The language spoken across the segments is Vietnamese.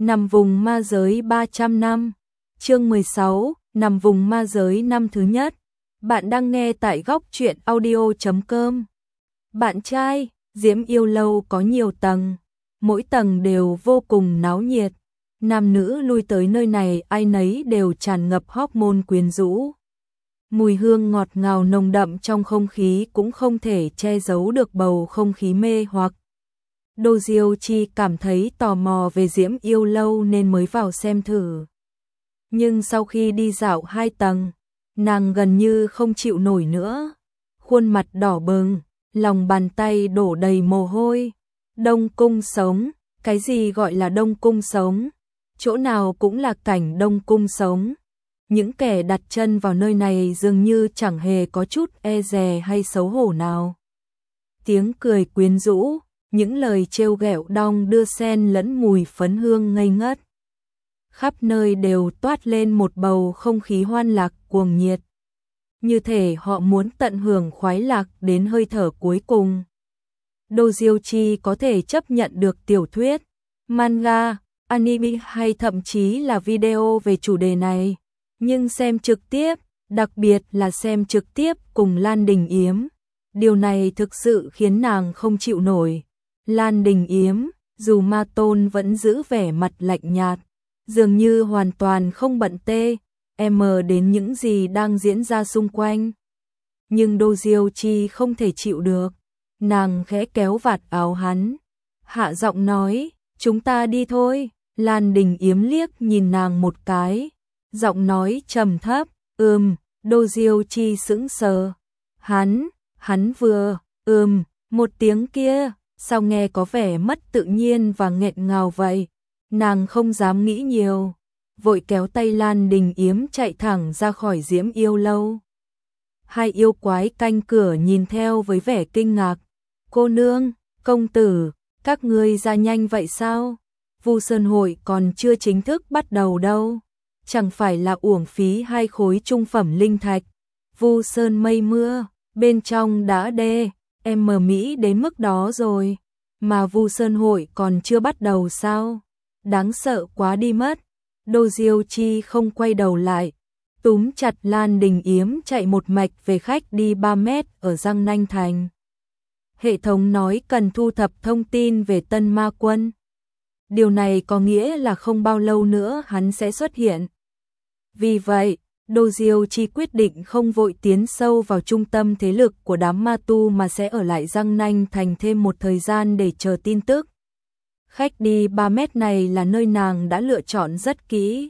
Nằm vùng ma giới 300 năm. Chương 16, nằm vùng ma giới năm thứ nhất. Bạn đang nghe tại góc truyện audio.com. Bạn trai, Diễm Yêu Lâu có nhiều tầng, mỗi tầng đều vô cùng náo nhiệt. Nam nữ lui tới nơi này ai nấy đều tràn ngập hormone quyến rũ. Mùi hương ngọt ngào nồng đậm trong không khí cũng không thể che giấu được bầu không khí mê hoặc. Đô Diêu Chi cảm thấy tò mò về Diễm Yêu Lâu nên mới vào xem thử. Nhưng sau khi đi dạo 2 tầng, nàng gần như không chịu nổi nữa. Khuôn mặt đỏ bừng, lòng bàn tay đổ đầy mồ hôi. Đông cung sống, cái gì gọi là đông cung sống? Chỗ nào cũng là cảnh đông cung sống. Những kẻ đặt chân vào nơi này dường như chẳng hề có chút e dè hay xấu hổ nào. Tiếng cười quyến rũ, những lời trêu ghẹo đong đưa xen lẫn mùi phấn hương ngây ngất. Khắp nơi đều toát lên một bầu không khí hoan lạc cuồng nhiệt. Như thể họ muốn tận hưởng khoái lạc đến hơi thở cuối cùng. Đô Diêu Chi có thể chấp nhận được tiểu thuyết, manga, anime hay thậm chí là video về chủ đề này. Nhưng xem trực tiếp, đặc biệt là xem trực tiếp cùng Lan Đình Yếm, điều này thực sự khiến nàng không chịu nổi. Lan Đình Yếm, dù ma tôn vẫn giữ vẻ mặt lạnh nhạt, dường như hoàn toàn không bận đến những gì đang diễn ra xung quanh. Nhưng Đô Diêu Chi không thể chịu được, nàng khẽ kéo vạt áo hắn, hạ giọng nói, chúng ta đi thôi. Lan Đình Yếm liếc nhìn nàng một cái, giọng nói trầm thấp, Đô Diêu Chi sững sờ. Hắn vừa, một tiếng kia, sao nghe có vẻ mất tự nhiên và nghẹn ngào vậy. Nàng không dám nghĩ nhiều, vội kéo tay Lan Đình Yếm chạy thẳng ra khỏi Diễm Yêu Lâu. Hai yêu quái canh cửa nhìn theo với vẻ kinh ngạc. Cô nương, công tử, các ngươi ra nhanh vậy sao? Vu Sơn hội còn chưa chính thức bắt đầu đâu. Chẳng phải là uổng phí 2 khối trung phẩm linh thạch. Vu Sơn mây mưa, bên trong đã Mỹ đến mức đó rồi. Mà Vu Sơn hội còn chưa bắt đầu sao? Đáng sợ quá đi mất. Đô Diêu Chi không quay đầu lại, túm chặt Lan Đình Yếm chạy một mạch về khách đi 3 mét ở Giang Nanh Thành. Hệ thống nói cần thu thập thông tin về Tân Ma Quân. Điều này có nghĩa là không bao lâu nữa hắn sẽ xuất hiện. Vì vậy, Đô Diêu Chi quyết định không vội tiến sâu vào trung tâm thế lực của đám ma tu mà sẽ ở lại Giang Nanh Thành thêm một thời gian để chờ tin tức. Khách đi 3 mét này là nơi nàng đã lựa chọn rất kỹ.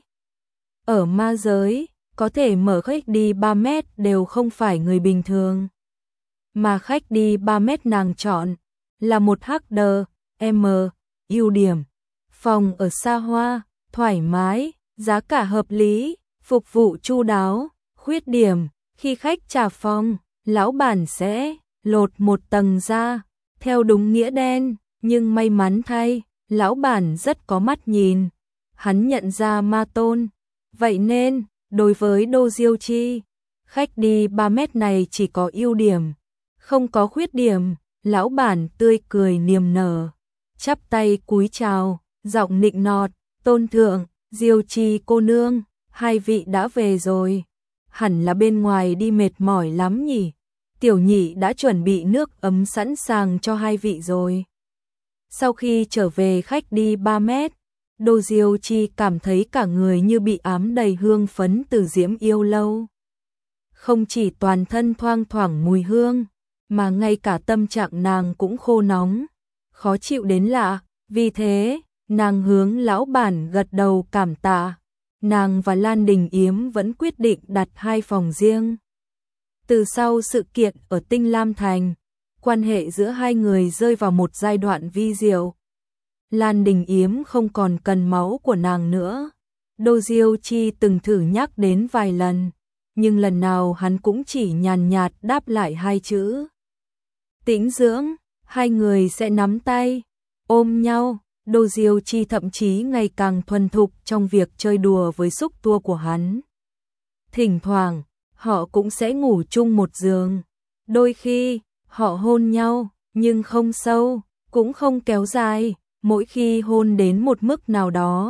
Ở ma giới, có thể mở khách đi 3 mét đều không phải người bình thường. Mà khách đi 3 mét nàng chọn là một HDM, ưu điểm. Phòng ở xa hoa, thoải mái, giá cả hợp lý, phục vụ chu đáo. Khuyết điểm, khi khách trả phòng, lão bản sẽ lột một tầng ra, theo đúng nghĩa đen, nhưng may mắn thay, lão bản rất có mắt nhìn. Hắn nhận ra ma tôn, vậy nên, đối với Đô Diêu Chi, khách đi 3 mét này chỉ có ưu điểm, không có khuyết điểm. Lão bản tươi cười niềm nở, chắp tay cúi chào, giọng nịnh nọt, tôn thượng, Diêu Chi cô nương, 2 vị đã về rồi. Hẳn là bên ngoài đi mệt mỏi lắm nhỉ. Tiểu nhị đã chuẩn bị nước ấm sẵn sàng cho 2 vị rồi. Sau khi trở về khách đi 3 mét, Đô Diêu Chi cảm thấy cả người như bị ám đầy hương phấn từ Diễm Yêu Lâu. Không chỉ toàn thân thoang thoảng mùi hương, mà ngay cả tâm trạng nàng cũng khô nóng, khó chịu đến lạ. Vì thế, nàng hướng lão bản gật đầu cảm tạ. Nàng và Lan Đình Yếm vẫn quyết định đặt 2 phòng riêng. Từ sau sự kiện ở Tinh Lam Thành, quan hệ giữa hai người rơi vào một giai đoạn vi diệu. Lan Đình Yếm không còn cần máu của nàng nữa. Đô Diêu Chi từng thử nhắc đến vài lần, nhưng lần nào hắn cũng chỉ nhàn nhạt đáp lại 2 chữ. Tĩnh dưỡng. Hai người sẽ nắm tay, ôm nhau. Đô Diêu Chi thậm chí ngày càng thuần thục trong việc chơi đùa với xúc tua của hắn. Thỉnh thoảng, họ cũng sẽ ngủ chung một giường. Đôi khi, họ hôn nhau, nhưng không sâu, cũng không kéo dài. Mỗi khi hôn đến một mức nào đó,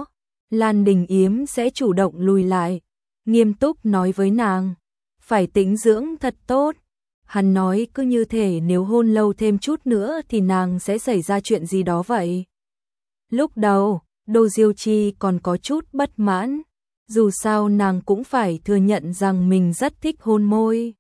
Lan Đình Yếm sẽ chủ động lùi lại, nghiêm túc nói với nàng, phải tĩnh dưỡng thật tốt. Hắn nói cứ như thể nếu hôn lâu thêm chút nữa thì nàng sẽ xảy ra chuyện gì đó vậy. Lúc đầu, Đô Diêu Chi còn có chút bất mãn, dù sao nàng cũng phải thừa nhận rằng mình rất thích hôn môi.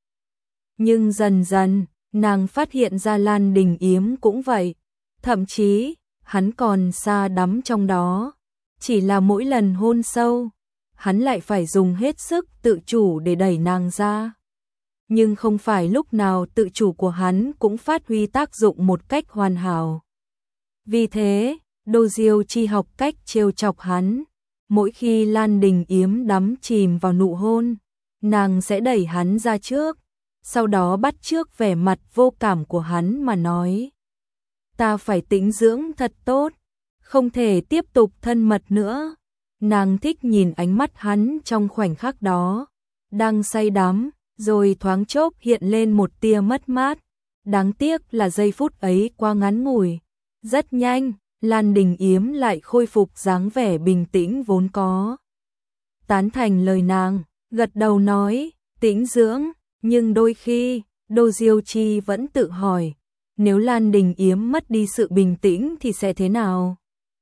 Nhưng dần dần, nàng phát hiện ra Lan Đình Yếm cũng vậy, thậm chí, hắn còn sa đắm trong đó. Chỉ là mỗi lần hôn sâu, hắn lại phải dùng hết sức tự chủ để đẩy nàng ra. Nhưng không phải lúc nào tự chủ của hắn cũng phát huy tác dụng một cách hoàn hảo. Vì thế, Đô Diêu Chi học cách trêu chọc hắn. Mỗi khi Lan Đình Yếm đắm chìm vào nụ hôn, nàng sẽ đẩy hắn ra trước, sau đó bắt chước vẻ mặt vô cảm của hắn mà nói. Ta phải tĩnh dưỡng thật tốt, không thể tiếp tục thân mật nữa. Nàng thích nhìn ánh mắt hắn trong khoảnh khắc đó, đang say đắm, rồi thoáng chốc hiện lên một tia mất mát. Đáng tiếc là giây phút ấy quá ngắn ngủi. Rất nhanh, Lan Đình Yếm lại khôi phục dáng vẻ bình tĩnh vốn có. Tán thành lời nàng, gật đầu nói, tĩnh dưỡng, nhưng đôi khi, Đô Diêu Chi vẫn tự hỏi, nếu Lan Đình Yếm mất đi sự bình tĩnh thì sẽ thế nào?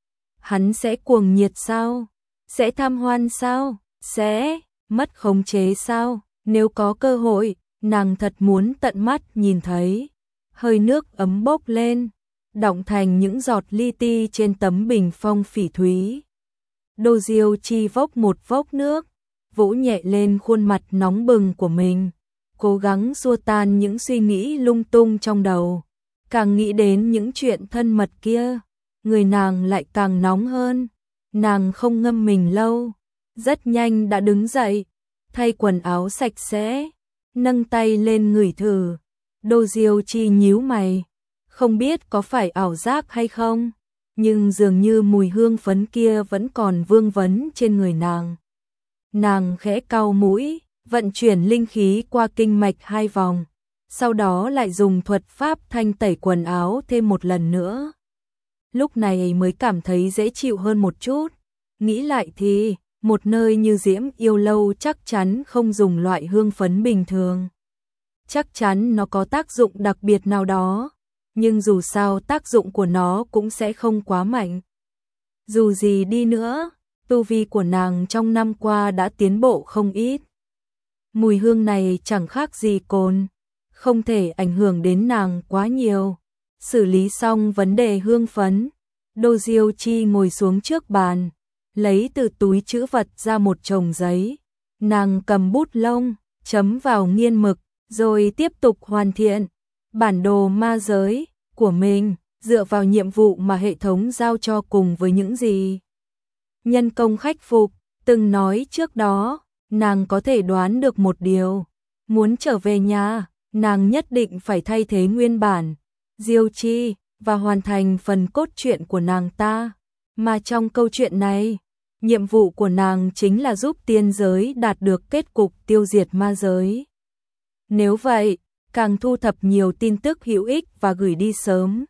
Hắn sẽ cuồng nhiệt sao? Sẽ tham hoan sao? Sẽ mất khống chế sao? Nếu có cơ hội, nàng thật muốn tận mắt nhìn thấy. Hơi nước ấm bốc lên, đọng thành những giọt li ti trên tấm bình phong phỉ thúy. Đô Diêu Chi vốc một vốc nước, vỗ nhẹ lên khuôn mặt nóng bừng của mình, cố gắng xua tan những suy nghĩ lung tung trong đầu. Càng nghĩ đến những chuyện thân mật kia, người nàng lại càng nóng hơn. Nàng không ngâm mình lâu, rất nhanh đã đứng dậy, thay quần áo sạch sẽ, nâng tay lên ngửi thử. Đô Diêu Chi nhíu mày, không biết có phải ảo giác hay không, nhưng dường như mùi hương phấn kia vẫn còn vương vấn trên người nàng. Nàng khẽ cau mũi, vận chuyển linh khí qua kinh mạch 2 vòng, sau đó lại dùng thuật pháp thanh tẩy quần áo thêm một lần nữa. Lúc này mới cảm thấy dễ chịu hơn một chút. Nghĩ lại thì, một nơi như Diễm Yêu Lâu chắc chắn không dùng loại hương phấn bình thường. Chắc chắn nó có tác dụng đặc biệt nào đó, nhưng dù sao tác dụng của nó cũng sẽ không quá mạnh. Dù gì đi nữa, tu vi của nàng trong năm qua đã tiến bộ không ít. Mùi hương này chẳng khác gì cồn, không thể ảnh hưởng đến nàng quá nhiều. Xử lý xong vấn đề hương phấn, Đô Diêu Chi ngồi xuống trước bàn, lấy từ túi trữ vật ra một chồng giấy. Nàng cầm bút lông, chấm vào nghiên mực, rồi tiếp tục hoàn thiện bản đồ ma giới của mình, dựa vào nhiệm vụ mà hệ thống giao cho cùng với những gì nhân công khắc phục từng nói trước đó. Nàng có thể đoán được một điều, muốn trở về nhà, nàng nhất định phải thay thế nguyên bản Diêu Chi và hoàn thành phần cốt truyện của nàng ta. Mà trong câu chuyện này, nhiệm vụ của nàng chính là giúp tiên giới đạt được kết cục tiêu diệt ma giới. Nếu vậy, càng thu thập nhiều tin tức hữu ích và gửi đi sớm.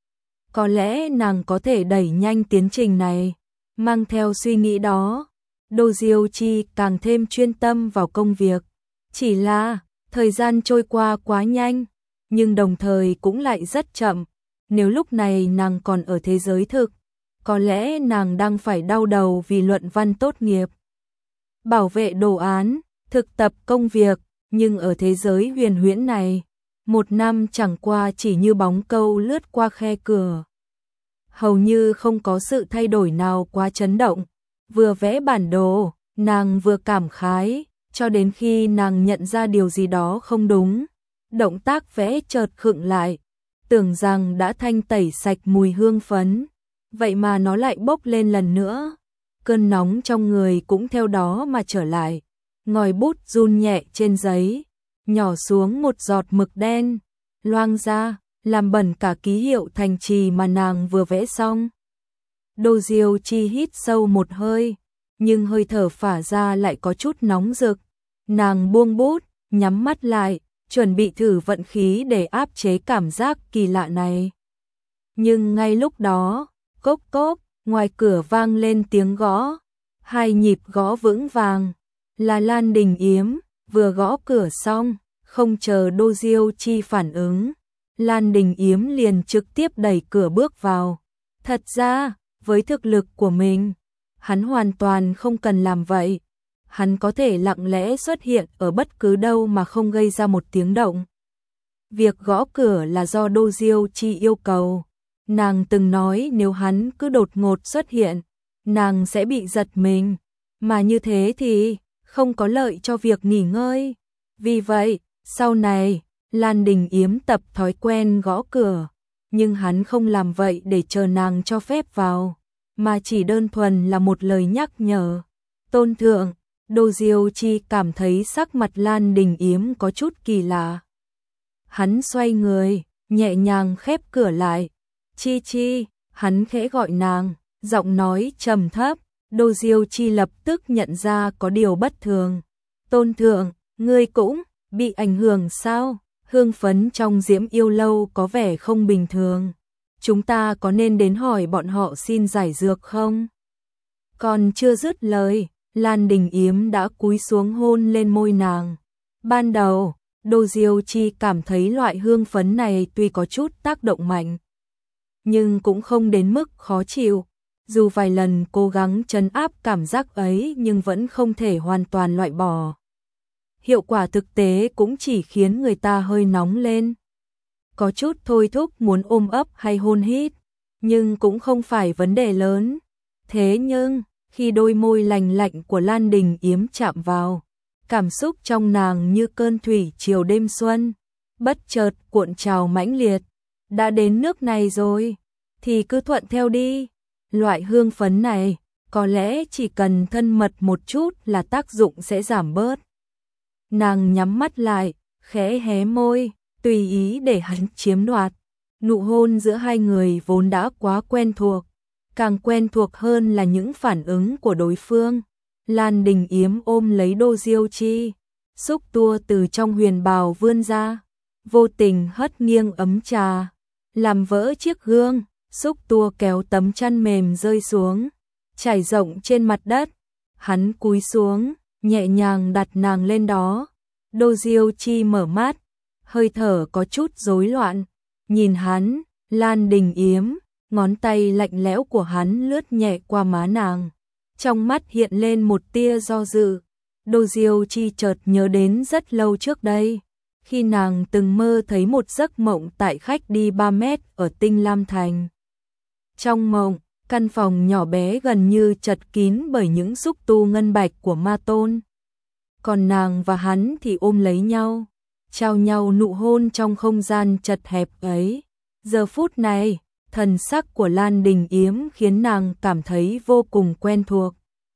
Có lẽ nàng có thể đẩy nhanh tiến trình này. Mang theo suy nghĩ đó, Đô Diêu Chi càng thêm chuyên tâm vào công việc. Chỉ là, thời gian trôi qua quá nhanh, nhưng đồng thời cũng lại rất chậm. Nếu lúc này nàng còn ở thế giới thực, có lẽ nàng đang phải đau đầu vì luận văn tốt nghiệp, bảo vệ đồ án, thực tập công việc. Nhưng ở thế giới huyền huyễn này, một năm chẳng qua chỉ như bóng câu lướt qua khe cửa. Hầu như không có sự thay đổi nào quá chấn động. Vừa vẽ bản đồ, nàng vừa cảm khái, cho đến khi nàng nhận ra điều gì đó không đúng. Động tác vẽ chợt khựng lại, tưởng rằng đã thanh tẩy sạch mùi hương phấn, vậy mà nó lại bốc lên lần nữa. Cơn nóng trong người cũng theo đó mà trở lại. Ngòi bút run nhẹ trên giấy, nhỏ xuống một giọt mực đen, loang ra, làm bẩn cả ký hiệu thành trì mà nàng vừa vẽ xong. Đô Diêu Chi hít sâu một hơi, nhưng hơi thở phả ra lại có chút nóng rực. Nàng buông bút, nhắm mắt lại, chuẩn bị thử vận khí để áp chế cảm giác kỳ lạ này. Nhưng ngay lúc đó, cốc cốc, ngoài cửa vang lên tiếng gõ. 2 nhịp gõ vững vàng, là Lan Đình Yếm, vừa gõ cửa xong, không chờ Đô Diêu Chi phản ứng, Lan Đình Yếm liền trực tiếp đẩy cửa bước vào. Thật ra, với thực lực của mình, hắn hoàn toàn không cần làm vậy. Hắn có thể lặng lẽ xuất hiện ở bất cứ đâu mà không gây ra một tiếng động. Việc gõ cửa là do Đô Diêu Chi yêu cầu. Nàng từng nói nếu hắn cứ đột ngột xuất hiện, nàng sẽ bị giật mình, mà như thế thì không có lợi cho việc nghỉ ngơi. Vì vậy, sau này, Lan Đình Yếm tập thói quen gõ cửa, nhưng hắn không làm vậy để chờ nàng cho phép vào, mà chỉ đơn thuần là một lời nhắc nhở. Tôn thượng, Đô Diêu Chi cảm thấy sắc mặt Lan Đình Yếm có chút kỳ lạ. Hắn xoay người, nhẹ nhàng khép cửa lại. Chi Chi, hắn khẽ gọi nàng, giọng nói trầm thấp. Đô Diêu Chi lập tức nhận ra có điều bất thường. Tôn thượng, ngươi cũng bị ảnh hưởng sao? Hương phấn trong Diễm Yêu Lâu có vẻ không bình thường. Chúng ta có nên đến hỏi bọn họ xin giải dược không? Còn chưa dứt lời, Lan Đình Yếm đã cúi xuống hôn lên môi nàng. Ban đầu, Đô Diêu Chi cảm thấy loại hương phấn này tuy có chút tác động mạnh, nhưng cũng không đến mức khó chịu. Dù vài lần cố gắng trấn áp cảm giác ấy nhưng vẫn không thể hoàn toàn loại bỏ. Hiệu quả thực tế cũng chỉ khiến người ta hơi nóng lên. Có chút thôi thúc muốn ôm ấp hay hôn hít, nhưng cũng không phải vấn đề lớn. Thế nhưng, khi đôi môi lành lạnh của Lan Đình Yếm chạm vào, cảm xúc trong nàng như cơn thủy triều đêm xuân, bất chợt cuộn trào mãnh liệt. Đã đến nước này rồi, thì cứ thuận theo đi. Loại hương phấn này, có lẽ chỉ cần thân mật một chút là tác dụng sẽ giảm bớt. Nàng nhắm mắt lại, khẽ hé môi, tùy ý để hắn chiếm đoạt. Nụ hôn giữa hai người vốn đã quá quen thuộc, càng quen thuộc hơn là những phản ứng của đối phương. Lan Đình Yếm ôm lấy Đô Diêu Chi, xúc tua từ trong huyền bào vươn ra, vô tình hất nghiêng ấm trà, làm vỡ chiếc gương, xúc tua kéo tấm chăn mềm rơi xuống, trải rộng trên mặt đất. Hắn cúi xuống, nhẹ nhàng đặt nàng lên đó. Đô Diêu Chi mở mắt, hơi thở có chút rối loạn, nhìn hắn. Lan Đình Yếm, ngón tay lạnh lẽo của hắn lướt nhẹ qua má nàng, trong mắt hiện lên một tia do dự. Đô Diêu Chi chợt nhớ đến rất lâu trước đây, khi nàng từng mơ thấy một giấc mộng tại khách đi 3 mét ở Tinh Lam Thành. Trong mộng, căn phòng nhỏ bé gần như chật kín bởi những xúc tu ngân bạch của Ma Tôn. Còn nàng và hắn thì ôm lấy nhau, trao nhau nụ hôn trong không gian chật hẹp ấy. Giờ phút này, thần sắc của Lan Đình Yếm khiến nàng cảm thấy vô cùng quen thuộc.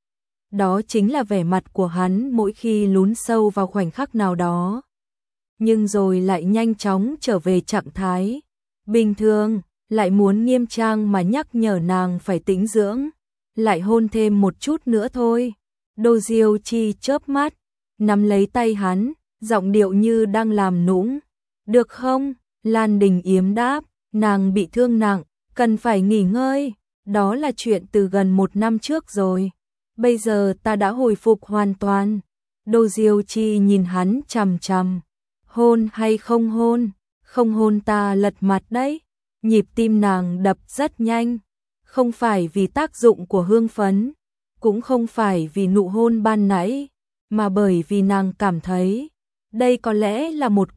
Đó chính là vẻ mặt của hắn mỗi khi lún sâu vào khoảnh khắc nào đó, nhưng rồi lại nhanh chóng trở về trạng thái bình thường, lại muốn nghiêm trang mà nhắc nhở nàng phải tĩnh dưỡng, lại hôn thêm một chút nữa thôi. Đô Diêu Chi chớp mắt, nắm lấy tay hắn, giọng điệu như đang làm nũng. Được không? Lan Đình Yếm đáp, nàng bị thương nặng, cần phải nghỉ ngơi, đó là chuyện từ gần 1 năm trước rồi. Bây giờ ta đã hồi phục hoàn toàn. Đô Diêu Chi nhìn hắn chằm chằm. Hôn hay không hôn? Không hôn ta lật mặt đấy. Nhịp tim nàng đập rất nhanh, không phải vì tác dụng của hương phấn, cũng không phải vì nụ hôn ban nãy, mà bởi vì nàng cảm thấy đây có lẽ là một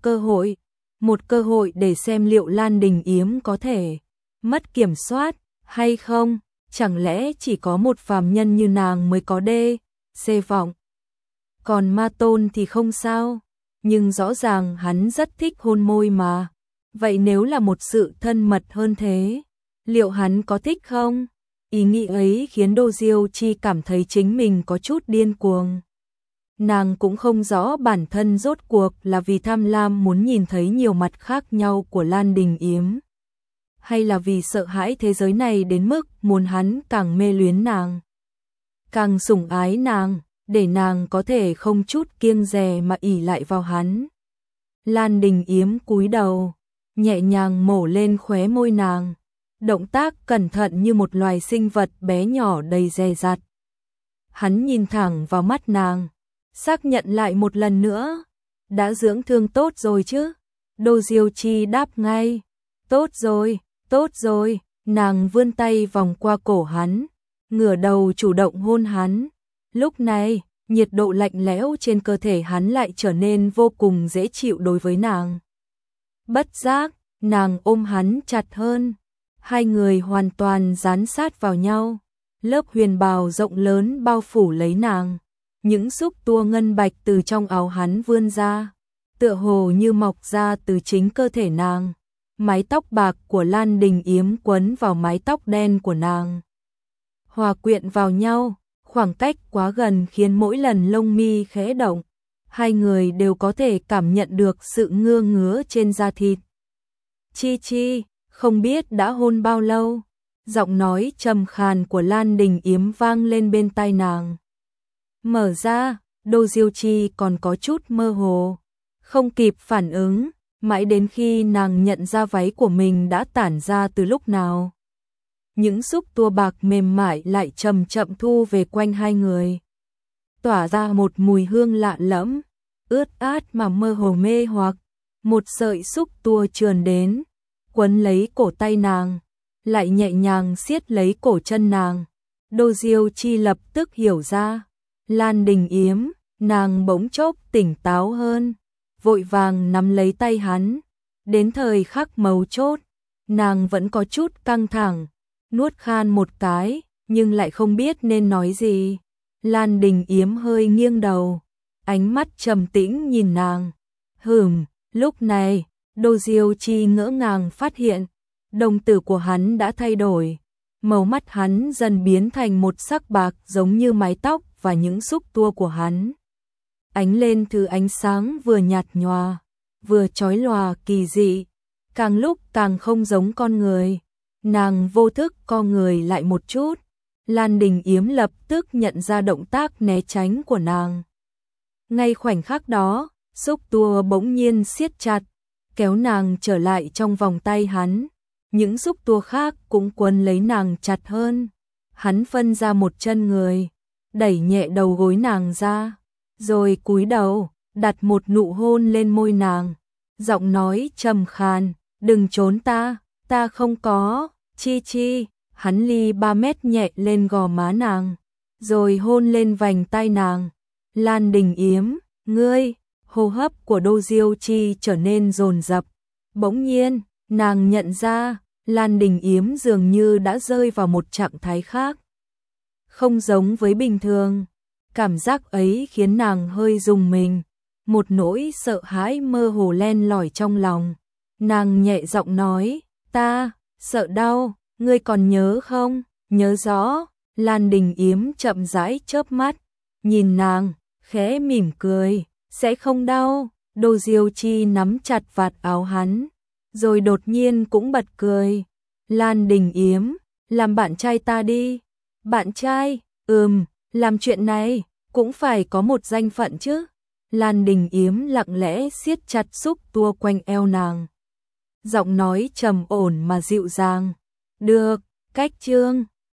cơ hội để xem liệu Lan Đình Yếm có thể mất kiểm soát hay không. Chẳng lẽ chỉ có một phàm nhân như nàng mới có C vọng, còn Ma Tôn thì không sao? Nhưng rõ ràng hắn rất thích hôn môi mà. Vậy nếu là một sự thân mật hơn thế, liệu hắn có thích không? Ý nghĩ ấy khiến Đô Diêu Chi cảm thấy chính mình có chút điên cuồng. Nàng cũng không rõ bản thân rốt cuộc là vì tham lam muốn nhìn thấy nhiều mặt khác nhau của Lan Đình Yếm, hay là vì sợ hãi thế giới này đến mức muốn hắn càng mê luyến nàng, càng sủng ái nàng, để nàng có thể không chút kiêng dè mà ỷ lại vào hắn. Lan Đình Yếm cúi đầu, nhẹ nhàng mổ lên khóe môi nàng, động tác cẩn thận như một loài sinh vật bé nhỏ đầy dè dặt. Hắn nhìn thẳng vào mắt nàng, xác nhận lại một lần nữa. Đã dưỡng thương tốt rồi chứ? Đô Diêu Chi đáp ngay. Tốt rồi. Nàng vươn tay vòng qua cổ hắn, ngửa đầu chủ động hôn hắn. Lúc này, nhiệt độ lạnh lẽo trên cơ thể hắn lại trở nên vô cùng dễ chịu đối với nàng. Bất giác, nàng ôm hắn chặt hơn. Hai người hoàn toàn dán sát vào nhau. Lớp huyền bào rộng lớn bao phủ lấy nàng. Những xúc tua ngân bạch từ trong áo hắn vươn ra, tựa hồ như mọc ra từ chính cơ thể nàng. Mái tóc bạc của Lan Đình Yếm quấn vào mái tóc đen của nàng, hòa quyện vào nhau, khoảng cách quá gần khiến mỗi lần lông mi khẽ động, hai người đều có thể cảm nhận được sự ngứa ngứa trên da thịt. Chi Chi, không biết đã hôn bao lâu? Giọng nói trầm khàn của Lan Đình Yếm vang lên bên tai nàng. Mở ra, Đô Diêu Chi còn có chút mơ hồ, không kịp phản ứng, mãi đến khi nàng nhận ra váy của mình đã tản ra từ lúc nào. Những xúc tua bạc mềm mại lại chậm chậm thu về quanh hai người, tỏa ra một mùi hương lạ lẫm, ướt át mà mơ hồ mê hoặc. Một sợi xúc tua trườn đến, quấn lấy cổ tay nàng, lại nhẹ nhàng siết lấy cổ chân nàng. Đô Diêu Chi lập tức hiểu ra. Lan Đình Yếm, nàng bỗng chốc tỉnh táo hơn, vội vàng nắm lấy tay hắn. Đến thời khắc mấu chốt, nàng vẫn có chút căng thẳng, nuốt khan một cái, nhưng lại không biết nên nói gì. Lan Đình Yếm hơi nghiêng đầu, ánh mắt trầm tĩnh nhìn nàng. Lúc này, Đô Diêu Chi ngỡ ngàng phát hiện, đồng tử của hắn đã thay đổi, màu mắt hắn dần biến thành một sắc bạc giống như mái tóc và những xúc tua của hắn. Ánh lên thứ ánh sáng vừa nhạt nhòa, vừa chói lòa kỳ dị, càng lúc càng không giống con người. Nàng vô thức co người lại một chút, Lan Đình Yếm lập tức nhận ra động tác né tránh của nàng. Ngay khoảnh khắc đó, xúc tua bỗng nhiên siết chặt, kéo nàng trở lại trong vòng tay hắn. Những xúc tua khác cũng quấn lấy nàng chặt hơn. Hắn phân ra một chân người, đẩy nhẹ đầu gối nàng ra, rồi cúi đầu, đặt một nụ hôn lên môi nàng. Giọng nói trầm khàn, đừng trốn ta không có, Chi Chi. Hắn ly 3 mét nhẹ lên gò má nàng, rồi hôn lên vành tai nàng. Lan Đình Yếm, ngươi. Hô hấp của Đô Diêu Chi trở nên dồn dập. Bỗng nhiên, nàng nhận ra, Lan Đình Yếm dường như đã rơi vào một trạng thái khác, không giống với bình thường. Cảm giác ấy khiến nàng hơi rùng mình, một nỗi sợ hãi mơ hồ len lỏi trong lòng. Nàng nhẹ giọng nói, ta sợ đau, ngươi còn nhớ không? Nhớ rõ. Lan Đình Yếm chậm rãi chớp mắt, nhìn nàng, khẽ mỉm cười, sẽ không đau. Đô Diêu Chi nắm chặt vạt áo hắn, rồi đột nhiên cũng bật cười. Lan Đình Yếm, làm bạn trai ta đi. Bạn trai? Làm chuyện này cũng phải có một danh phận chứ. Lan Đình Yếm lặng lẽ siết chặt xúc tua quanh eo nàng, giọng nói trầm ổn mà dịu dàng. Được, cách chương